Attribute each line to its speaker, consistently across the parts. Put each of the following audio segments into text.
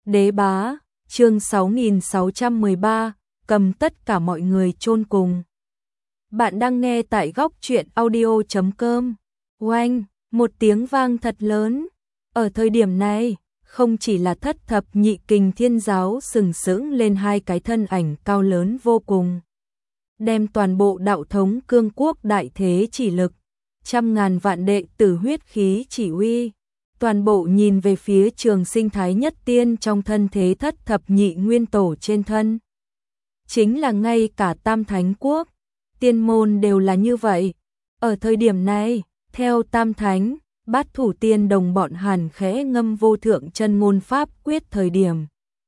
Speaker 1: Đế bá, chương 6613, cầm tất cả mọi người chôn cùng. Bạn đang nghe tại góc truyện audio.com. Oanh, một tiếng vang thật lớn. Ở thời điểm này, không chỉ là Thất Thập Nhị Kình Thiên Giáo sừng sững lên hai cái thân ảnh cao lớn vô cùng, đem toàn bộ đạo thống cương quốc đại thế chỉ lực, trăm ngàn vạn đệ tử huyết khí chỉ uy, toàn bộ nhìn về phía Trường Sinh Thái Nhất Tiên trong thân thế Thất Thập Nhị Nguyên Tổ trên thân. Chính là ngay cả Tam Thánh Quốc, tiên môn đều là như vậy. Ở thời điểm này, theo Tam Thánh, Bát Thủ Tiên đồng bọn hàn khẽ ngâm vô thượng chân ngôn pháp quyết thời điểm.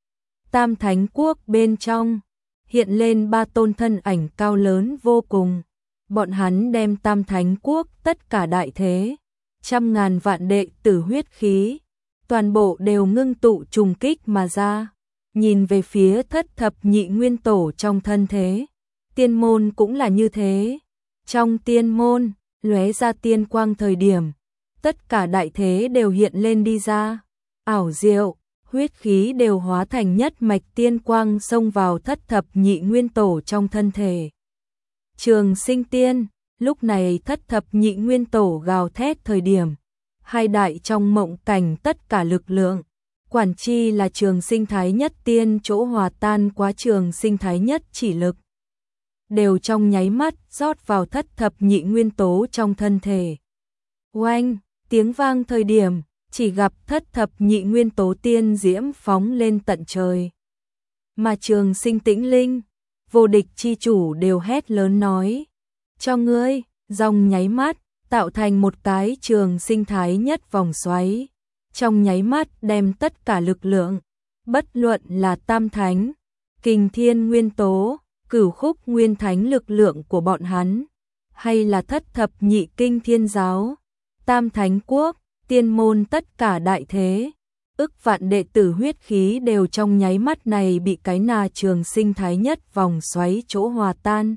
Speaker 1: Tam Thánh Quốc bên trong, hiện lên ba tôn thân ảnh cao lớn vô cùng. Bọn hắn đem Tam Thánh Quốc tất cả đại thế, trăm ngàn vạn đệ tử huyết khí, toàn bộ đều ngưng tụ trùng kích mà ra, nhìn về phía Thất Thập Nhị Nguyên Tổ trong thân thế. Tiên môn cũng là như thế. Trong tiên môn, lóe ra tiên quang thời điểm, tất cả đại thế đều hiện lên đi ra. Ảo diệu, huyết khí đều hóa thành nhất mạch tiên quang xông vào Thất Thập Nhị Nguyên Tổ trong thân thể. Trường Sinh Tiên, lúc này Thất Thập Nhị Nguyên Tổ gào thét thời điểm, hai đại trong mộng cảnh tất cả lực lượng, quản chi là Trường Sinh Thái Nhất Tiên chỗ hòa tan quá Trường Sinh Thái Nhất chỉ lực, đều trong nháy mắt rót vào Thất Thập Nhị Nguyên Tố trong thân thể. Oanh, tiếng vang thời điểm, chỉ gặp Thất Thập Nhị Nguyên Tố tiên diễm phóng lên tận trời. Mà Trường Sinh Tĩnh Linh, vô địch chi chủ đều hét lớn nói, cho ngươi, dòng nháy mắt, tạo thành một cái Trường Sinh Thái Nhất vòng xoáy, trong nháy mắt đem tất cả lực lượng, bất luận là Tam Thánh, Kình Thiên Nguyên Tố, Cửu Khúc Nguyên Thánh lực lượng của bọn hắn, hay là Thất Thập Nhị Kinh Thiên Giáo, Tam Thánh Quốc, tiên môn tất cả đại thế, ức vạn đệ tử huyết khí đều trong nháy mắt này bị cái Trường Sinh Thái Nhất vòng xoáy chỗ hòa tan.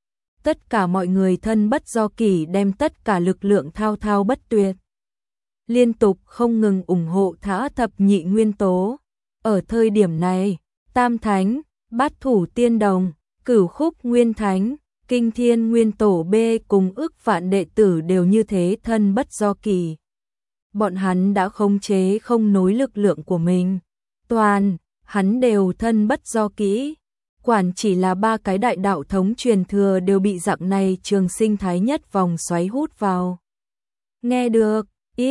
Speaker 1: Tất cả mọi người thân bất do kỷ đem tất cả lực lượng thao thao bất tuyệt, liên tục không ngừng ủng hộ Thập Nhị Nguyên Tố. Ở thời điểm này, Tam Thánh, Bát Thủ Tiên Đồng, Cửu Khúc Nguyên Thánh, Kinh Thiên Nguyên Tổ B cùng ức vạn đệ tử đều như thế thân bất do kỷ. Bọn hắn đã khống chế không nối lực lượng của mình, hắn đều thân bất do kỷ. Quản chỉ là ba cái đại đạo thống truyền thừa đều bị dạng này Trường Sinh Thái Nhất vòng xoáy hút vào. Nghe được,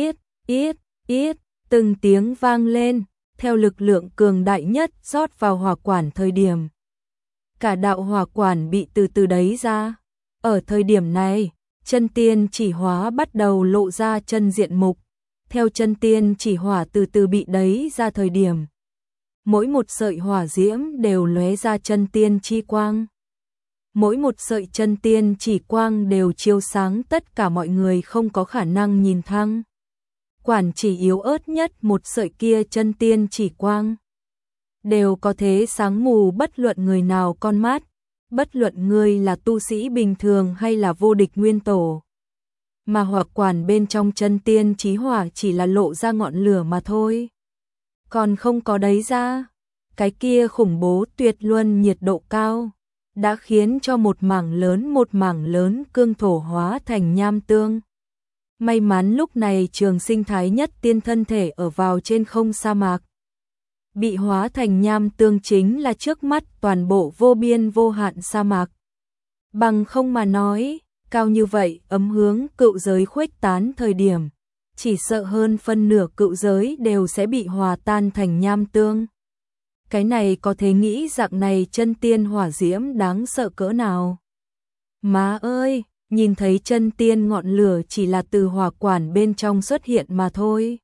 Speaker 1: ít, từng tiếng vang lên, theo lực lượng cường đại nhất rót vào hỏa quản thời điểm. Cả đạo hỏa quản bị từ từ đẩy ra. Ở thời điểm này, chân tiên chỉ hóa bắt đầu lộ ra chân diện mục. Theo chân tiên chỉ hỏa từ từ bị đẩy ra thời điểm, mỗi một sợi hỏa diễm đều lóe ra chân tiên chi quang. Mỗi một sợi chân tiên chỉ quang đều chiếu sáng tất cả mọi người không có khả năng nhìn thăng. Quản chỉ yếu ớt nhất một sợi kia chân tiên chỉ quang, đều có thể sáng mù bất luận người nào con mắt, bất luận người là tu sĩ bình thường hay là vô địch nguyên tổ. Mà hỏa quản bên trong chân tiên chí hỏa chỉ là lộ ra ngọn lửa mà thôi, còn không có đấy ra. Cái kia khủng bố tuyệt luân nhiệt độ cao đã khiến cho một mảng lớn cương thổ hóa thành nham tương. May mắn lúc này Trường Sinh Thái Nhất Tiên thân thể ở vào trên không sa mạc, bị hóa thành nham tương chính là trước mắt toàn bộ vô biên vô hạn sa mạc. Bằng không mà nói, cao như vậy ấm hướng cựu giới khuếch tán thời điểm, chỉ sợ hơn phân nửa cựu giới đều sẽ bị hòa tan thành nham tương. Cái này có thể nghĩ dạng này chân tiên hỏa diễm đáng sợ cỡ nào. Má ơi, nhìn thấy chân tiên ngọn lửa chỉ là từ hỏa quản bên trong xuất hiện mà thôi,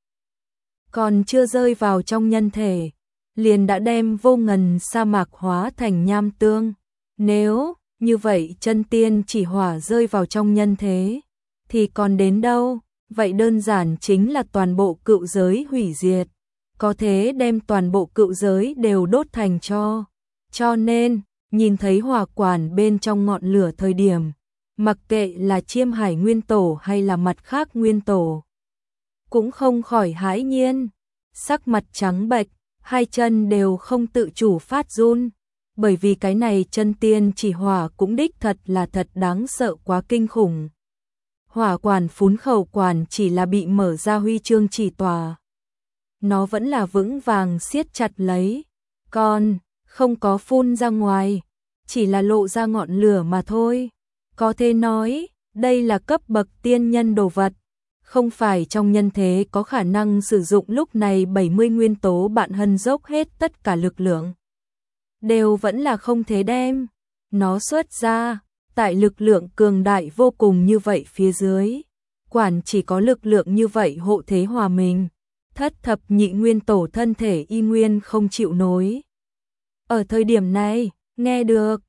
Speaker 1: còn chưa rơi vào trong nhân thể, liền đã đem vô ngần sa mạc hóa thành nham tương. Nếu như vậy chân tiên chỉ hỏa rơi vào trong nhân thế, thì còn đến đâu? Vậy đơn giản chính là toàn bộ cựu giới hủy diệt, có thể đem toàn bộ cựu giới đều đốt thành tro. Cho nên, nhìn thấy hỏa quản bên trong ngọn lửa thời điểm, mặc kệ là Chiêm Hải Nguyên Tổ hay là mặt khác Nguyên Tổ, cũng không khỏi hãi nhiên, sắc mặt trắng bệch, hai chân đều không tự chủ phát run, bởi vì cái này chân tiên chỉ hỏa cũng đích thật là thật đáng sợ quá kinh khủng. Hỏa quản phún khẩu quản chỉ là bị mở ra huy chương chỉ tòa. Nó vẫn là vững vàng siết chặt lấy, còn không có phun ra ngoài, chỉ là lộ ra ngọn lửa mà thôi. Có thể nói, đây là cấp bậc tiên nhân đồ vật, không phải trong nhân thế có khả năng sử dụng lúc này 70 nguyên tố bạn hân dốc hết tất cả lực lượng. Đều vẫn là không thể đem nó xuất ra, tại lực lượng cường đại vô cùng như vậy phía dưới. Quản chỉ có lực lượng như vậy hộ thế hòa mình, thất thập nhị nguyên tổ thân thể y nguyên không chịu nối. Ở thời điểm này, nghe được,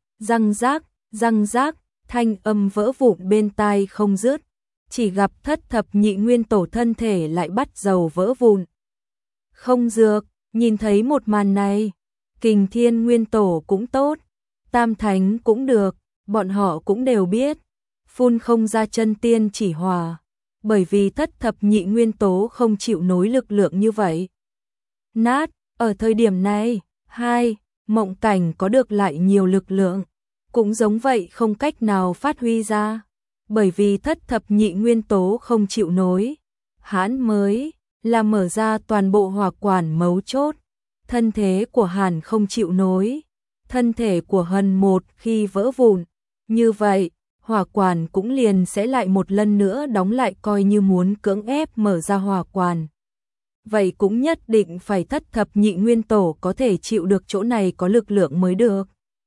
Speaker 1: răng rác, thanh âm vỡ vụn bên tai không dứt, chỉ gặp thất thập nhị nguyên tổ thân thể lại bắt dầu vỡ vụn. Không dược, nhìn thấy một màn này, Kình Thiên nguyên tổ cũng tốt, Tam Thánh cũng được, bọn họ cũng đều biết, phun không ra chân tiên chỉ hòa, bởi vì thất thập nhị nguyên tố không chịu nối lực lượng như vậy. Nát, ở thời điểm này, mộng cảnh có được lại nhiều lực lượng, cũng giống vậy không cách nào phát huy ra, bởi vì thất thập nhị nguyên tố không chịu nối. Hắn mới là mở ra toàn bộ hỏa quản mấu chốt, thân thế của Hàn không chịu nối, thân thể của Hân một khi vỡ vụn, như vậy, hỏa quản cũng liền sẽ lại một lần nữa đóng lại, coi như muốn cưỡng ép mở ra hỏa quản. Vậy cũng nhất định phải thất thập nhị nguyên tổ có thể chịu được chỗ này có lực lượng mới được.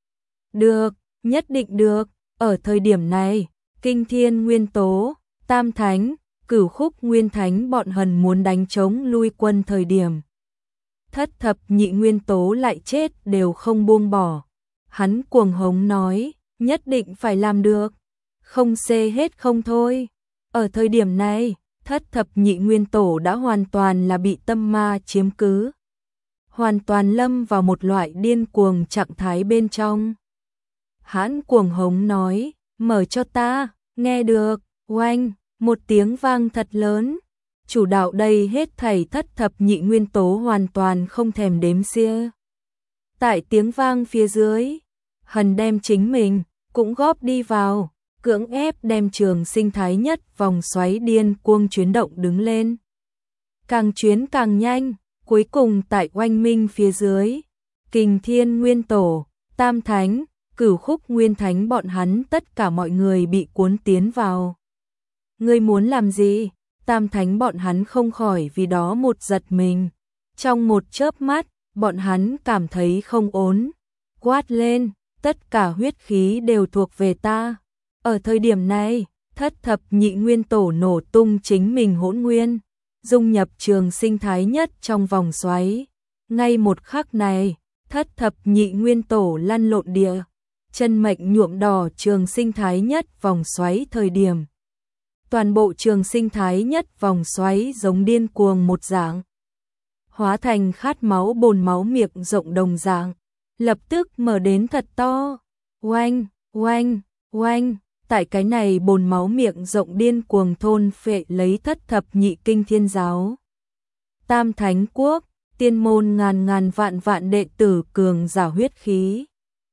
Speaker 1: Được, nhất định được, ở thời điểm này, Kinh Thiên nguyên tố, Tam Thánh, Cửu Khúc nguyên thánh bọn Hần muốn đánh chống lui quân thời điểm. Thất thập nhị nguyên tố lại chết đều không buông bỏ. Hắn cuồng hống nói, nhất định phải làm được, không xê hết không thôi. Ở thời điểm này, thất thập nhị nguyên tổ đã hoàn toàn là bị tâm ma chiếm cứ, hoàn toàn lâm vào một loại điên cuồng trạng thái bên trong. Hắn cuồng hống nói, mở cho ta, nghe được, oanh, một tiếng vang thật lớn. Chủ đạo đây hết thảy thất thập nhị nguyên tố hoàn toàn không thèm đếm xia. Tại tiếng vang phía dưới, Hần đem chính mình cũng góp đi vào, cưỡng ép đem trường sinh thái nhất vòng xoáy điên cuồng chuyển động đứng lên. Càng chuyến càng nhanh, cuối cùng tại oanh minh phía dưới, Kình Thiên nguyên tổ, Tam Thánh, Cửu Khúc nguyên thánh bọn hắn tất cả mọi người bị cuốn tiến vào. Ngươi muốn làm gì? Tam Thánh bọn hắn không khỏi vì đó một giật mình. Trong một chớp mắt, bọn hắn cảm thấy không ổn. Quát lên, tất cả huyết khí đều thuộc về ta. Ở thời điểm này, thất thập nhị nguyên tổ nổ tung chính mình hỗn nguyên, dung nhập trường sinh thái nhất trong vòng xoáy. Ngay một khắc này, thất thập nhị nguyên tổ lăn lộn địa, chân mệnh nhuộm đỏ trường sinh thái nhất vòng xoáy thời điểm. Toàn bộ trường sinh thái nhất vòng xoáy giống điên cuồng một dạng, hóa thành khát máu bồn máu miệng rộng đồng dạng, lập tức mở đến thật to. Oanh, oanh, oanh, tại cái này bồn máu miệng rộng điên cuồng thôn phệ lấy thất thập nhị kinh thiên giáo, Tam Thánh quốc, tiên môn ngàn ngàn vạn vạn đệ tử cường giả huyết khí.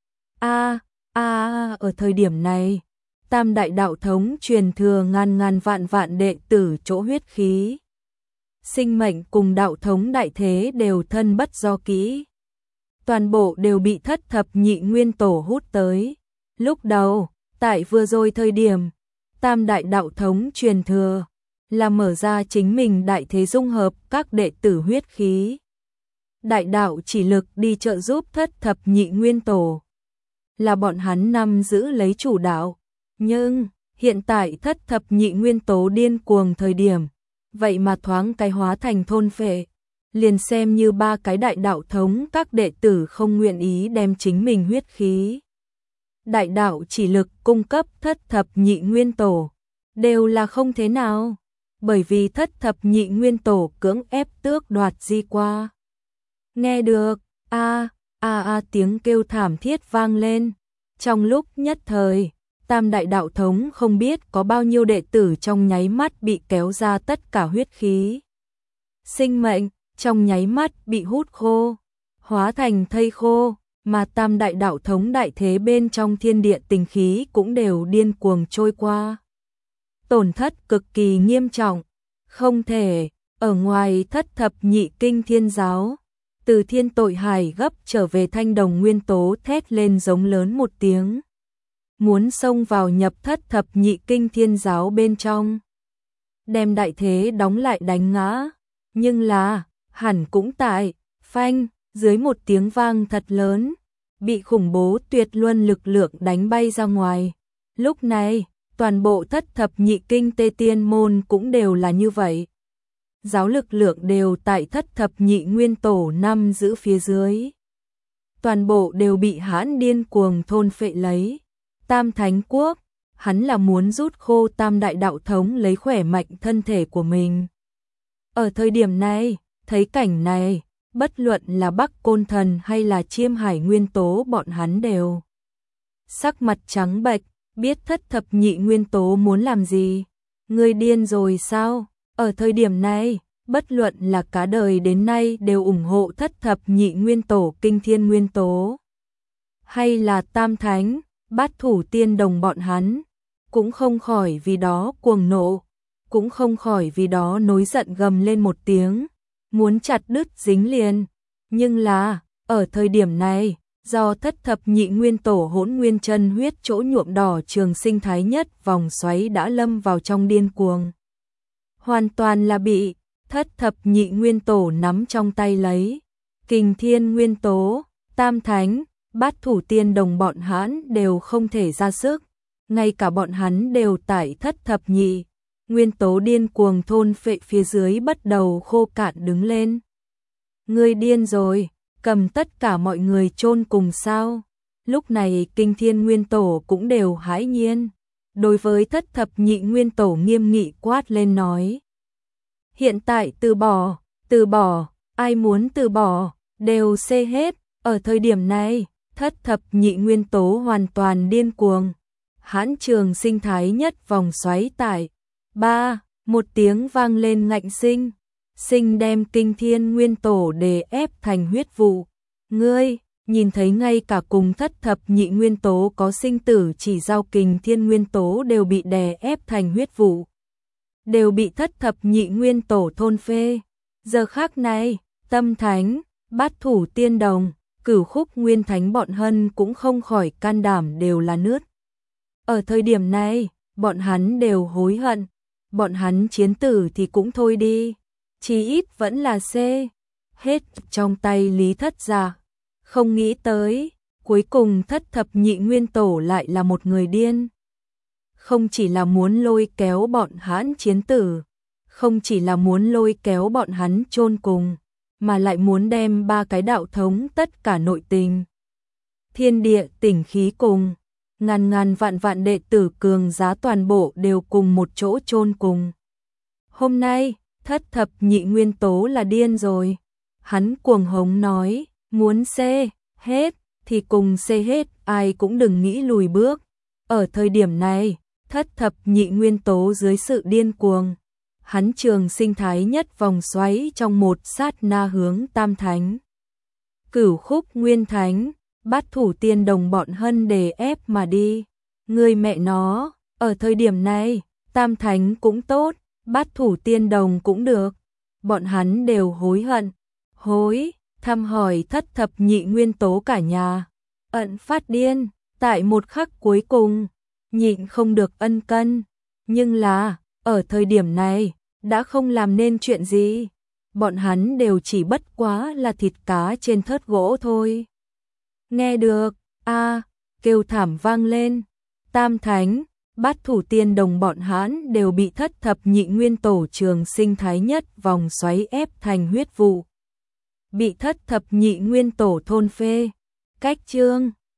Speaker 1: Ở thời điểm này, Tam đại đạo thống truyền thừa ngàn ngàn vạn vạn đệ tử chỗ huyết khí. Sinh mệnh cùng đạo thống đại thế đều thân bất do kỹ. Toàn bộ đều bị thất thập nhị nguyên tổ hút tới. Lúc đầu, tại vừa rồi thời điểm, Tam đại đạo thống truyền thừa là mở ra chính mình đại thế dung hợp các đệ tử huyết khí. Đại đạo chỉ lực đi trợ giúp thất thập nhị nguyên tổ. Là bọn hắn nắm giữ lấy chủ đạo. Nhưng, hiện tại thất thập nhị nguyên tố điên cuồng thời điểm, vậy mà thoáng cái hóa thành thôn phệ, liền xem như ba cái đại đạo thống các đệ tử không nguyện ý đem chính mình huyết khí. Đại đạo chỉ lực cung cấp thất thập nhị nguyên tổ, đều là không thế nào, bởi vì thất thập nhị nguyên tổ cưỡng ép tước đoạt di qua. Nghe được, tiếng kêu thảm thiết vang lên, trong lúc nhất thời. Tam đại đạo thống không biết có bao nhiêu đệ tử trong nháy mắt bị kéo ra tất cả huyết khí. Sinh mệnh trong nháy mắt bị hút khô, hóa thành thây khô, mà tam đại đạo thống đại thế bên trong thiên địa tình khí cũng đều điên cuồng trôi qua. Tổn thất cực kỳ nghiêm trọng, không thể, ở ngoài thất thập nhị kinh thiên giáo, từ thiên tội hải gấp trở về thanh đồng nguyên tố thét lên giống lớn một tiếng. Muốn xông vào nhập thất thập nhị kinh thiên giáo bên trong. Đem đại thế đóng lại đánh ngã, nhưng là, hẳn cũng tại, phanh, dưới một tiếng vang thật lớn, bị khủng bố tuyệt luân lực lượng đánh bay ra ngoài. Lúc này, toàn bộ thất thập nhị kinh tê tiên môn cũng đều là như vậy. Giáo lực lượng đều tại thất thập nhị nguyên tổ năm giữ phía dưới. Toàn bộ đều bị hãn điên cuồng thôn phệ lấy. Tam Thánh Quốc, hắn là muốn rút khô tam đại đạo thống lấy khỏe mạnh thân thể của mình. Ở thời điểm này, thấy cảnh này, bất luận là Bắc Côn Thần hay là Chiêm Hải Nguyên Tố bọn hắn đều sắc mặt trắng bệch, biết thất thập nhị nguyên tố muốn làm gì. Ngươi điên rồi sao? Ở thời điểm này, bất luận là cả đời đến nay đều ủng hộ thất thập nhị nguyên tổ kinh thiên nguyên tố, hay là tam thánh, bát thủ tiên đồng bọn hắn, cũng không khỏi vì đó cuồng nộ, cũng không khỏi vì đó nổi giận gầm lên một tiếng, muốn chặt đứt dính liền. Nhưng là, ở thời điểm này, do thất thập nhị nguyên tổ hỗn nguyên chân huyết chỗ nhuộm đỏ trường sinh thái nhất vòng xoáy đã lâm vào trong điên cuồng. Hoàn toàn là bị thất thập nhị nguyên tổ nắm trong tay lấy. Kình thiên nguyên tố, tam thánh, bát thủ tiên đồng bọn hắn đều không thể ra sức. Ngay cả bọn hắn đều tại thất thập nhị nguyên tố điên cuồng thôn phệ phía dưới bắt đầu khô cạn đứng lên. Ngươi điên rồi, cầm tất cả mọi người chôn cùng sao? Lúc này kinh thiên nguyên tổ cũng đều hãi nhiên. Đối với thất thập nhị nguyên tổ nghiêm nghị quát lên nói. Hiện tại từ bỏ, ai muốn từ bỏ, đều xê hết. Ở thời điểm này, thất thập nhị nguyên tố hoàn toàn điên cuồng. Hãn trường sinh thái nhất vòng xoáy tại. Một tiếng vang lên ngạnh sinh đem kinh thiên nguyên tổ đè ép thành huyết vụ. Ngươi, nhìn thấy ngay cả cùng thất thập nhị nguyên tố có sinh tử chỉ giao kình thiên nguyên tố đều bị đè ép thành huyết vụ. Đều bị thất thập nhị nguyên tổ thôn phê. Giờ khác này, tâm thánh, bát thủ tiên đồng, cửu khúc nguyên thánh bọn hân cũng không khỏi can đảm đều là nứt. Ở thời điểm này, bọn hắn đều hối hận. Bọn hắn chiến tử thì cũng thôi đi. Chí ít vẫn là hết trong tay Lý Thất Gia. Không nghĩ tới, cuối cùng thất thập nhị nguyên tổ lại là một người điên. Không chỉ là muốn lôi kéo bọn hắn chiến tử, không chỉ là muốn lôi kéo bọn hắn chôn cùng, mà lại muốn đem ba cái đạo thống tất cả nội tình, thiên địa tỉnh khí cùng, ngàn vạn đệ tử cường giá toàn bộ đều cùng một chỗ chôn cùng. Hôm nay, thất thập nhị nguyên tố là điên rồi. Hắn cuồng hống nói, muốn hết thì cùng hết, ai cũng đừng nghĩ lùi bước. Ở thời điểm này, thất thập nhị nguyên tố dưới sự điên cuồng, hắn trường sinh thái nhất vòng xoáy trong một sát na hướng tam thánh. Cửu khúc nguyên thánh, bát thủ tiên đồng bọn hân đè ép mà đi. Người mẹ nó, ở thời điểm này, tam thánh cũng tốt, bát thủ tiên đồng cũng được. Bọn hắn đều hối hận, thăm hỏi thất thập nhị nguyên tố cả nhà. Ẩn phát điên, tại một khắc cuối cùng, nhịn không được ân cân. Nhưng là, ở thời điểm này, đã không làm nên chuyện gì. Bọn hắn đều chỉ bất quá là thịt cá trên thớt gỗ thôi. Nghe được, kêu thảm vang lên. Tam thánh, bát thủ tiên đồng bọn hắn đều bị thất thập nhị nguyên tổ trường sinh thái nhất vòng xoáy ép thành huyết vụ. Bị thất thập nhị nguyên tổ thôn phê. Cách chương